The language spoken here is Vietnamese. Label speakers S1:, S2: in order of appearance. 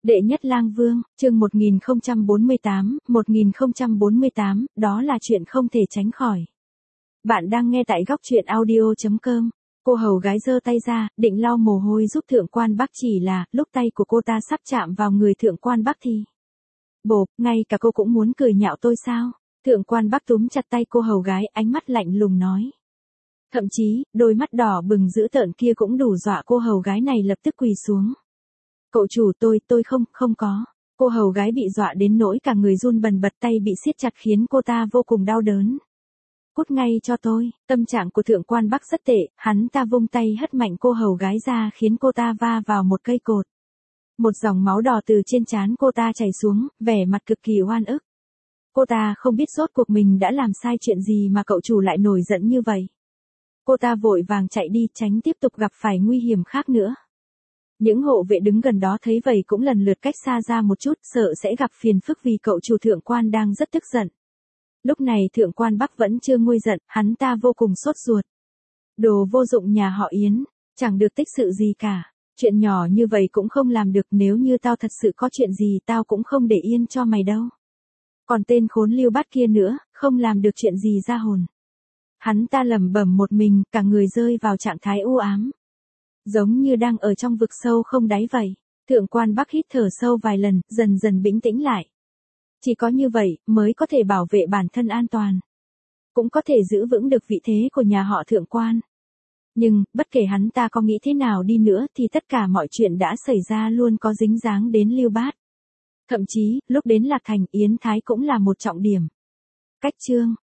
S1: Đệ nhất lang vương, chương 1048, đó là chuyện không thể tránh khỏi. Bạn đang nghe tại góc truyện audio.com. Cô hầu gái giơ tay ra, định lau mồ hôi giúp thượng quan Bắc, chỉ là, lúc tay của cô ta sắp chạm vào người thượng quan Bắc thì... Bộp, ngay cả cô cũng muốn cười nhạo tôi sao? Thượng quan Bắc túm chặt tay cô hầu gái, ánh mắt lạnh lùng nói. Thậm chí, đôi mắt đỏ bừng dữ tợn kia cũng đủ dọa cô hầu gái này lập tức quỳ xuống. Cậu chủ tôi không có. Cô hầu gái bị dọa đến nỗi cả người run bần bật, tay bị siết chặt khiến cô ta vô cùng đau đớn. Cút ngay cho tôi. Tâm trạng của thượng quan Bắc rất tệ, hắn ta vung tay hất mạnh cô hầu gái ra khiến cô ta va vào một cây cột. Một dòng máu đỏ từ trên trán cô ta chảy xuống, vẻ mặt cực kỳ oan ức. Cô ta không biết rốt cuộc mình đã làm sai chuyện gì mà cậu chủ lại nổi giận như vậy. Cô ta vội vàng chạy đi, tránh tiếp tục gặp phải nguy hiểm khác nữa. Những hộ vệ đứng gần đó thấy vậy cũng lần lượt cách xa ra một chút, sợ sẽ gặp phiền phức vì cậu chủ thượng quan đang rất tức giận. Lúc này thượng quan Bắc vẫn chưa nguôi giận, hắn ta vô cùng sốt ruột. Đồ vô dụng nhà họ Yến, chẳng được tích sự gì cả. Chuyện nhỏ như vậy cũng không làm được, nếu như tao thật sự có chuyện gì tao cũng không để yên cho mày đâu. Còn tên khốn Lưu Bát kia nữa, không làm được chuyện gì ra hồn. Hắn ta lẩm bẩm một mình, cả người rơi vào trạng thái u ám. Giống như đang ở trong vực sâu không đáy vậy. Thượng quan Bắc hít thở sâu vài lần, dần dần bình tĩnh lại. Chỉ có như vậy, mới có thể bảo vệ bản thân an toàn. Cũng có thể giữ vững được vị thế của nhà họ thượng quan. Nhưng, bất kể hắn ta có nghĩ thế nào đi nữa thì tất cả mọi chuyện đã xảy ra luôn có dính dáng đến Lưu Bát. Thậm chí, lúc đến Lạc Thành, Yến Thái cũng là một trọng điểm. Cách chương,